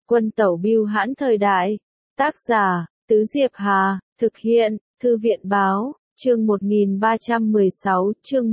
Quân tẩu bưu hãn thời đại. Tác giả, Tứ Diệp Hà, thực hiện, Thư viện báo, chương 1316, chương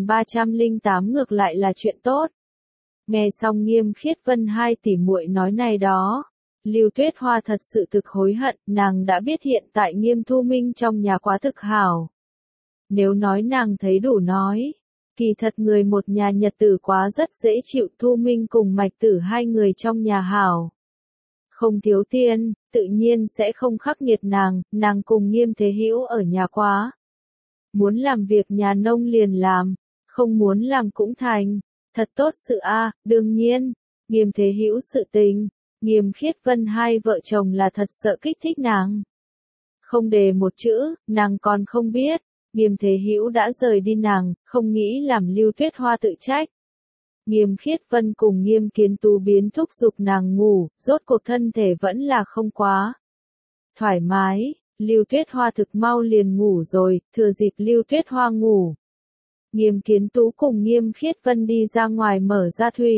1308 ngược lại là chuyện tốt. Nghe xong Nghiêm Khiết Vân hai tỷ muội nói này đó. Lưu Tuyết Hoa thật sự thực hối hận, nàng đã biết hiện tại Nghiêm Thu Minh trong nhà quá thực hảo. Nếu nói nàng thấy đủ nói, kỳ thật người một nhà nhật tử quá rất dễ chịu, Thu Minh cùng Mạch Tử hai người trong nhà hảo. Không thiếu tiền, tự nhiên sẽ không khắc nghiệt nàng cùng Nghiêm Thế Hữu ở nhà quá. Muốn làm việc nhà nông liền làm, không muốn làm cũng thành, thật tốt sự a. Đương nhiên, Nghiêm Thế Hữu sự tình, Nghiêm Khiết Vân hai vợ chồng là thật sợ kích thích nàng. Không đề một chữ, nàng còn không biết, Nghiêm Thế Hữu đã rời đi nàng, không nghĩ làm Lưu Tuyết Hoa tự trách. Nghiêm Khiết Vân cùng Nghiêm Kiến Tú biến thúc giục nàng ngủ, rốt cuộc thân thể vẫn là không quá thoải mái, Lưu Tuyết Hoa thực mau liền ngủ rồi, thừa dịp Lưu Tuyết Hoa ngủ. Nghiêm Kiến Tú cùng Nghiêm Khiết Vân đi ra ngoài mở ra thủy.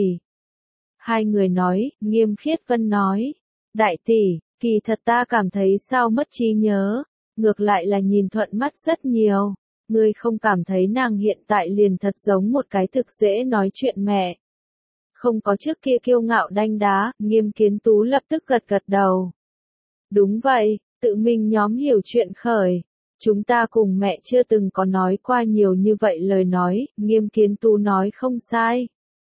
Hai người nói, Nghiêm Khiết Vân nói, đại tỷ, kỳ thật ta cảm thấy sao mất trí nhớ, ngược lại là nhìn thuận mắt rất nhiều. Ngươi không cảm thấy nàng hiện tại liền thật giống một cái thực dễ nói chuyện mẹ. Không có trước kia kiêu ngạo đanh đá, Nghiêm Kiến Tú lập tức gật gật đầu. Đúng vậy, tự mình nhóm hiểu chuyện khởi. Chúng ta cùng mẹ chưa từng có nói qua nhiều như vậy lời nói, Nghiêm Kiến Tú nói không sai.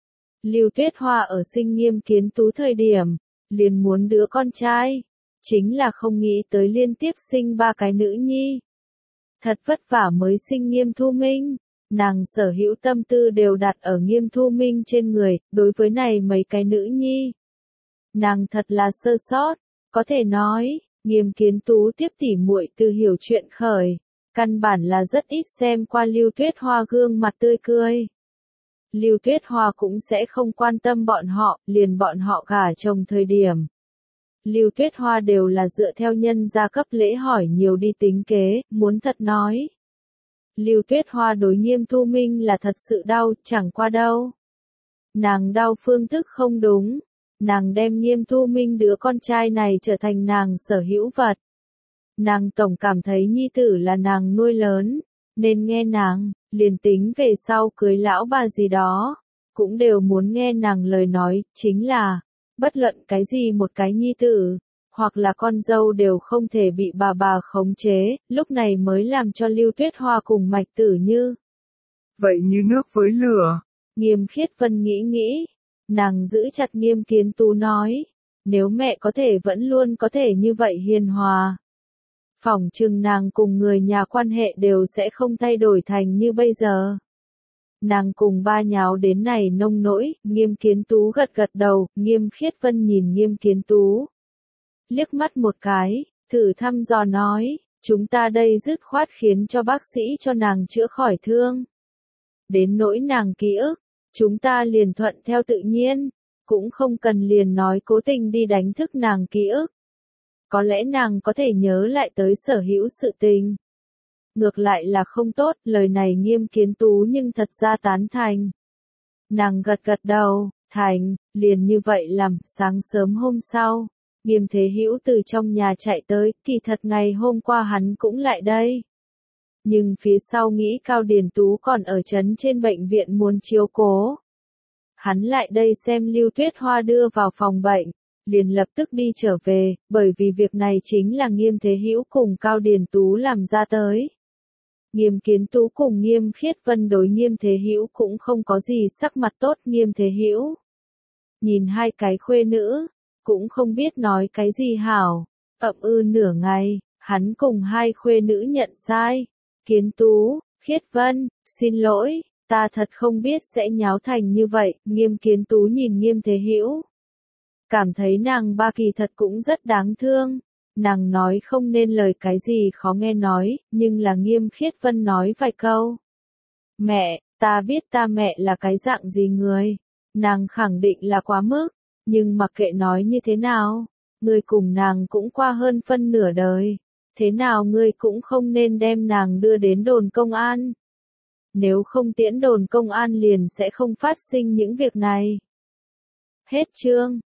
Lưu Tuyết Hoa ở sinh Nghiêm Kiến Tú thời điểm, liền muốn đứa con trai. Chính là không nghĩ tới liên tiếp sinh 3 cái nữ nhi. Thật vất vả mới sinh Nghiêm Thu Minh, nàng sở hữu tâm tư đều đặt ở Nghiêm Thu Minh trên người, đối với này mấy cái nữ nhi. Nàng thật là sơ sót, có thể nói, Nghiêm Kiến Tú tiếp tỉ muội từ hiểu chuyện khởi, căn bản là rất ít xem qua Lưu Tuyết Hoa gương mặt tươi cười. Lưu Tuyết Hoa cũng sẽ không quan tâm bọn họ, liền bọn họ gả chồng thời điểm. Lưu Tuyết Hoa đều là dựa theo nhân gia cấp lễ hỏi nhiều đi tính kế, muốn thật nói. Lưu Tuyết Hoa đối Nghiêm Thu Minh là thật sự đau, chẳng qua đâu. Nàng đau phương thức không đúng, nàng đem Nghiêm Thu Minh đứa con trai này trở thành nàng sở hữu vật. Nàng tổng cảm thấy nhi tử là nàng nuôi lớn, nên nghe nàng, liền tính về sau cưới lão bà gì đó, cũng đều muốn nghe nàng lời nói, chính là bất luận cái gì một cái nhi tử, hoặc là con dâu đều không thể bị bà khống chế, lúc này mới làm cho Lưu Tuyết Hoa cùng Mạch Tử như. Vậy như nước với lửa. Nghiêm Khiết Vân nghĩ, nàng giữ chặt Nghiêm Kiến Tú nói, nếu mẹ có thể vẫn luôn có thể như vậy hiền hòa. Phỏng chừng nàng cùng người nhà quan hệ đều sẽ không thay đổi thành như bây giờ. Nàng cùng ba nháo đến này nông nỗi, Nghiêm Kiến Tú gật gật đầu, Nghiêm Khiết Vân nhìn Nghiêm Kiến Tú. Liếc mắt một cái, thử thăm dò nói, chúng ta đây dứt khoát khiến cho bác sĩ cho nàng chữa khỏi thương. Đến nỗi nàng ký ức, chúng ta liền thuận theo tự nhiên, cũng không cần liền nói cố tình đi đánh thức nàng ký ức. Có lẽ nàng có thể nhớ lại tới sở hữu sự tình. Ngược lại là không tốt, lời này Nghiêm Kiến Tú nhưng thật ra tán thành. Nàng gật gật đầu, thành, liền như vậy làm, sáng sớm hôm sau, Nghiêm Thế Hữu từ trong nhà chạy tới, kỳ thật ngày hôm qua hắn cũng lại đây. Nhưng phía sau nghĩ Cao Điền Tú còn ở trấn trên bệnh viện muốn chiếu cố. Hắn lại đây xem Lưu Tuyết Hoa đưa vào phòng bệnh, liền lập tức đi trở về, bởi vì việc này chính là Nghiêm Thế Hữu cùng Cao Điền Tú làm ra tới. Nghiêm Kiến Tú cùng Nghiêm Khiết Vân đối Nghiêm Thế Hữu cũng không có gì sắc mặt tốt. Nghiêm Thế Hữu nhìn hai cái khuê nữ, cũng không biết nói cái gì hảo, ậm nửa ngày, hắn cùng hai khuê nữ nhận sai. Kiến Tú, Khiết Vân, xin lỗi, ta thật không biết sẽ nháo thành như vậy. Nghiêm Kiến Tú nhìn Nghiêm Thế Hữu, cảm thấy nàng ba kỳ thật cũng rất đáng thương. Nàng nói không nên lời cái gì khó nghe nói, nhưng là Nghiêm Khiết Vân nói vài câu. Mẹ, ta biết ta mẹ là cái dạng gì người. Nàng khẳng định là quá mức, nhưng mặc kệ nói như thế nào, ngươi cùng nàng cũng qua hơn phân nửa đời. Thế nào ngươi cũng không nên đem nàng đưa đến đồn công an. Nếu không tiễn đồn công an liền sẽ không phát sinh những việc này. Hết chương.